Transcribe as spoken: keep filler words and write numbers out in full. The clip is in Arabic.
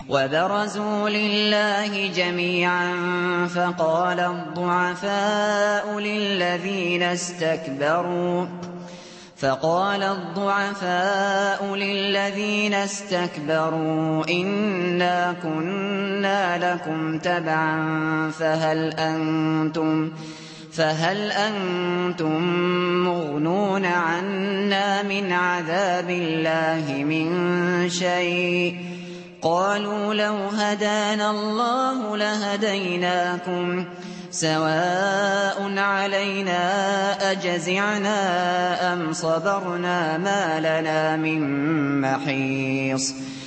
وبرزوا لله جميعا فقال الضعفاء للذين استكبروا فقال الضعفاء للذين استكبروا إنا كنا لكم تبعا فهل أنتم فهل أنتم مغنون عنا من عذاب الله من شيء قالوا لو هدانا الله لهديناكم سواء علينا أجزعنا أم صبرنا ما لنا من محيص